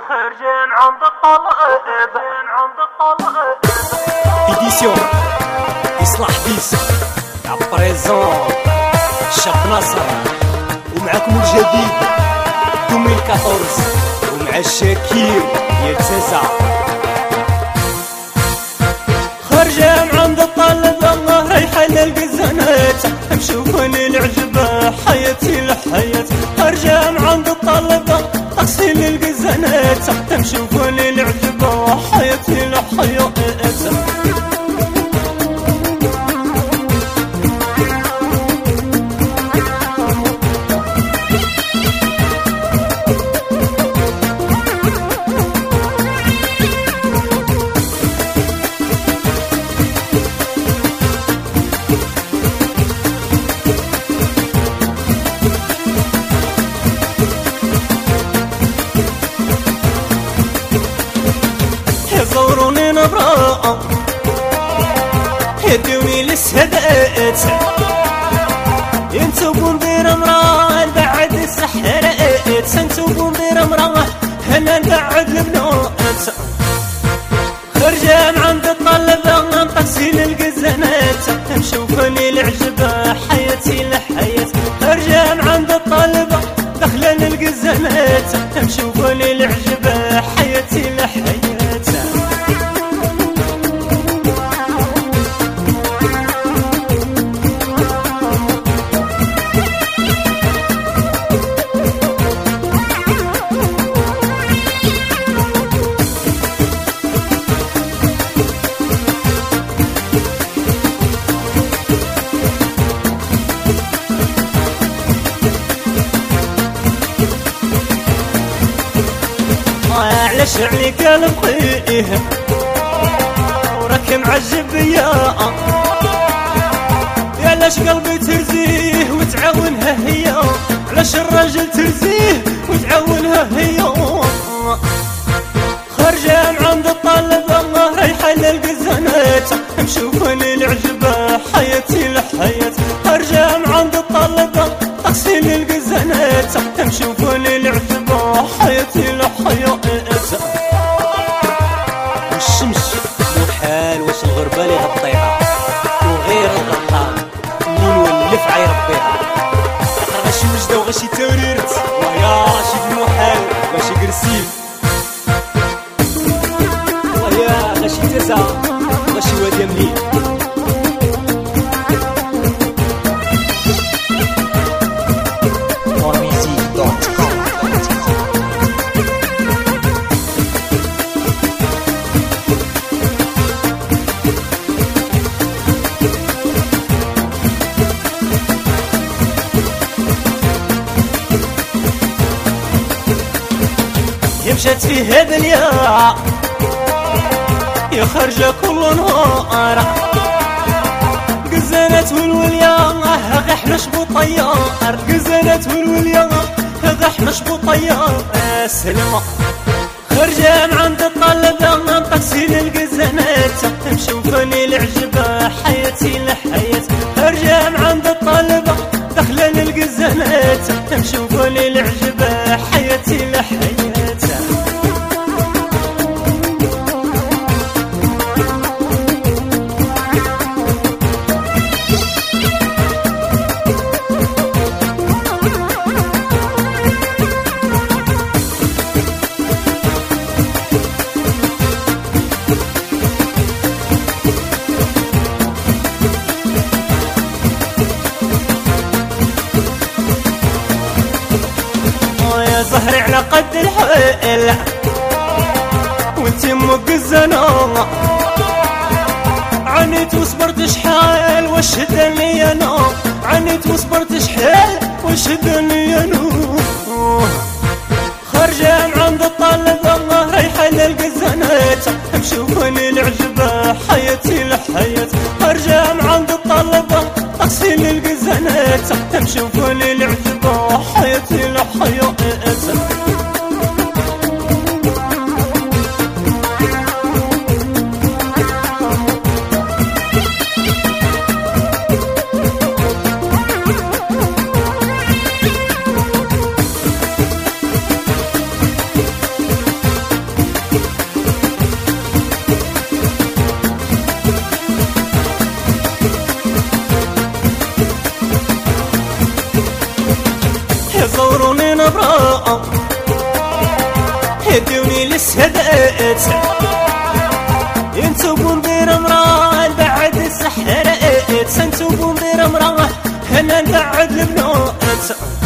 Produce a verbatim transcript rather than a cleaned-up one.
خارجين عند الطلب عند الطلب إديسيون إصلاح بيس عبريزون الشاب ناصر ومعاكم الجديد ألفين وأربعطاش ومع الشاكير يا تسع خارجين عند الطلب الله رايحة للقزانات مشوفوني العجبة حياتي لحياة خارجين عند الطلب تغسيل القزانات تمشوفوني العجبة حياتي لحياة زوروني نبراء يدوني للسهدات ينتوبون بير مراه بعد السحرات سنتوبون بير مراه هنا نقعد البنات خرجان عند الطلبة نطسيل القزانات نشوفني العجبة حياتي لحياة خرجان عند الطلبة دخلن القزانات نشوفني العجبة حياتي لحياة علاش عليك البقيه وراك معجب بيا علاش قلبي ترزيه وتعاونها هي علاش الراجل ترزيه وتعاونها هي خرجان عند الطلبة الله رايحة للقزانات مشوفني العجبة حياتي لحياة خرجان عند الطلبة تغسيل القزانات مشوفني العجبة حياتي لحياة والشمس محال واش الغربة لي غطيها وغير الغطاء اللي نولف عيربيها غاشي وجدة وغاشي توريرت ويا غاشي المحال غاشي قرسيف ويا غاشي تسع غاشي وادي مليل مشات فيه دنيا يا خرجة كل نهار قزانات والوليا غا حنش بطيار قزانات والوليا غا حنش بطيار سلمى خرجان عند الطلبة تغسيل القزانات مشوفني العجبة حياتي لحياة خرجان عند الطلبة دخلن القزانات مشوفني العجبة حياتي لحياة زهري على قد الحيل وانتي مقزنة عنيت وصبرت شحال واش هداني انا عنيت وصبرت شحال واش هداني انا خرجان عند الطلبة الله رايحة للقزانات مشوفني العجبة حياتي لحياة خرجان عند الطلبة تغسيل القزانات مشوفني العجبة حياتي لحياة يدوني للسهدات انتو بوندير مراه بعد السحرات انتو بوندير مراه انا نبعد البنات